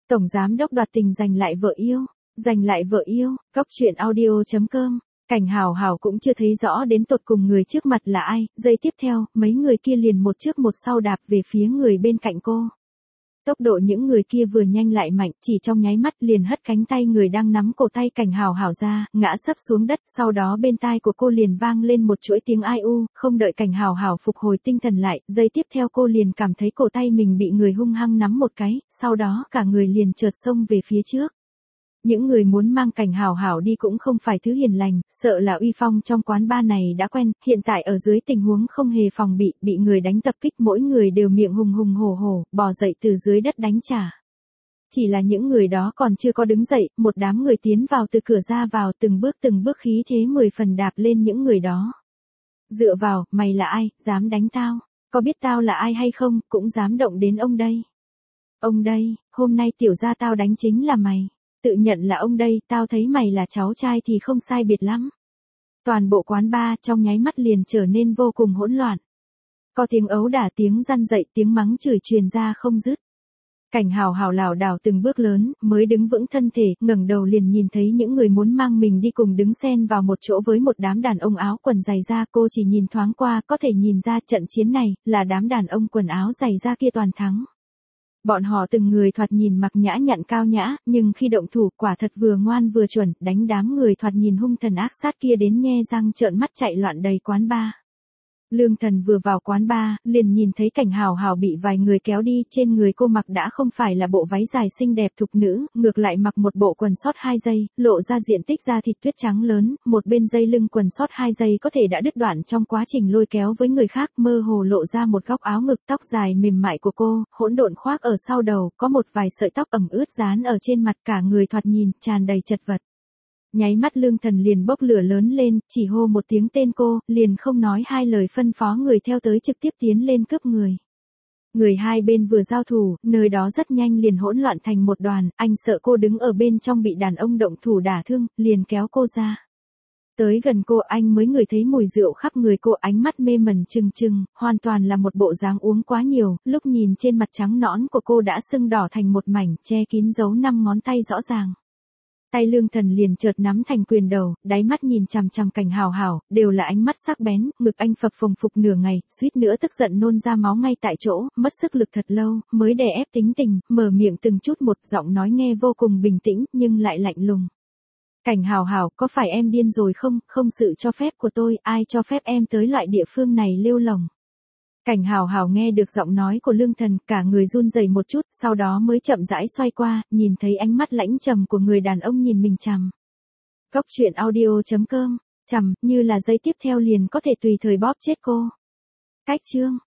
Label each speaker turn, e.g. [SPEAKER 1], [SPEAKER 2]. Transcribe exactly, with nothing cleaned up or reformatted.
[SPEAKER 1] Tổng giám đốc đoạt tình giành lại vợ yêu, giành lại vợ yêu, Cóc truyện audio chấm com. Cảnh Hào Hào cũng chưa thấy rõ đến tột cùng người trước mặt là ai, giây tiếp theo, mấy người kia liền một trước một sau đạp về phía người bên cạnh cô. Tốc độ những người kia vừa nhanh lại mạnh, chỉ trong nháy mắt liền hất cánh tay người đang nắm cổ tay Cảnh Hào Hào ra, ngã sấp xuống đất, sau đó bên tai của cô liền vang lên một chuỗi tiếng ai u, không đợi Cảnh Hào Hào phục hồi tinh thần lại, giây tiếp theo cô liền cảm thấy cổ tay mình bị người hung hăng nắm một cái, sau đó cả người liền chợt xông về phía trước. Những người muốn mang Cảnh Hào Hào đi cũng không phải thứ hiền lành, sợ là uy phong trong quán bar này đã quen, hiện tại ở dưới tình huống không hề phòng bị, bị người đánh tập kích mỗi người đều miệng hùng hùng hổ hổ, bò dậy từ dưới đất đánh trả. Chỉ là những người đó còn chưa có đứng dậy, một đám người tiến vào từ cửa ra vào từng bước từng bước khí thế mười phần đạp lên những người đó. Dựa vào, mày là ai, dám đánh tao, có biết tao là ai hay không, cũng dám động đến ông đây. Ông đây, hôm nay tiểu gia tao đánh chính là mày. Tự nhận là ông đây, tao thấy mày là cháu trai thì không sai biệt lắm. Toàn bộ quán bar trong nháy mắt liền trở nên vô cùng hỗn loạn. Có tiếng ấu đả, tiếng răn dậy, tiếng mắng chửi truyền ra không dứt. Cảnh Hào Hào lảo đảo từng bước lớn, mới đứng vững thân thể, ngẩng đầu liền nhìn thấy những người muốn mang mình đi cùng đứng xen vào một chỗ với một đám đàn ông áo quần dày da. Cô chỉ nhìn thoáng qua có thể nhìn ra trận chiến này là đám đàn ông quần áo dày da kia toàn thắng. Bọn họ từng người thoạt nhìn mặc nhã nhặn cao nhã, nhưng khi động thủ quả thật vừa ngoan vừa chuẩn, đánh đám người thoạt nhìn hung thần ác sát kia đến nhe răng trợn mắt chạy loạn đầy quán bar. Lương Thần vừa vào quán bar, liền nhìn thấy Cảnh Hào Hào bị vài người kéo đi, trên người cô mặc đã không phải là bộ váy dài xinh đẹp thục nữ, ngược lại mặc một bộ quần sót hai dây, lộ ra diện tích da thịt tuyết trắng lớn, một bên dây lưng quần sót hai dây có thể đã đứt đoạn trong quá trình lôi kéo với người khác, mơ hồ lộ ra một góc áo ngực, tóc dài mềm mại của cô, hỗn độn khoác ở sau đầu, có một vài sợi tóc ẩm ướt dán ở trên mặt, cả người thoạt nhìn tràn đầy chật vật. Nháy mắt Lương Thần liền bốc lửa lớn lên, chỉ hô một tiếng tên cô, liền không nói hai lời phân phó người theo tới trực tiếp tiến lên cướp người. Người hai bên vừa giao thủ, nơi đó rất nhanh liền hỗn loạn thành một đoàn, anh sợ cô đứng ở bên trong bị đàn ông động thủ đả thương, liền kéo cô ra. Tới gần cô anh mới ngửi thấy mùi rượu khắp người cô, ánh mắt mê mẩn trừng trừng, hoàn toàn là một bộ dáng uống quá nhiều, lúc nhìn trên mặt trắng nõn của cô đã sưng đỏ thành một mảnh, che kín dấu năm ngón tay rõ ràng. Tay Lương Thần liền chợt nắm thành quyền đầu, đáy mắt nhìn chằm chằm Cảnh Hào Hào, đều là ánh mắt sắc bén, ngực anh phập phồng phục nửa ngày, suýt nữa tức giận nôn ra máu ngay tại chỗ, mất sức lực thật lâu, mới đè ép tính tình, mở miệng từng chút một, giọng nói nghe vô cùng bình tĩnh, nhưng lại lạnh lùng. Cảnh Hào Hào, có phải em điên rồi không, không sự cho phép của tôi, ai cho phép em tới loại địa phương này lêu lồng. Cảnh Hào Hào nghe được giọng nói của Lương Thần, cả người run rẩy một chút, sau đó mới chậm rãi xoay qua, nhìn thấy ánh mắt lãnh trầm của người đàn ông nhìn mình chằm. Cóc truyện audio chấm com, chằm, như là giây tiếp theo liền có thể tùy thời bóp chết cô. Cách chương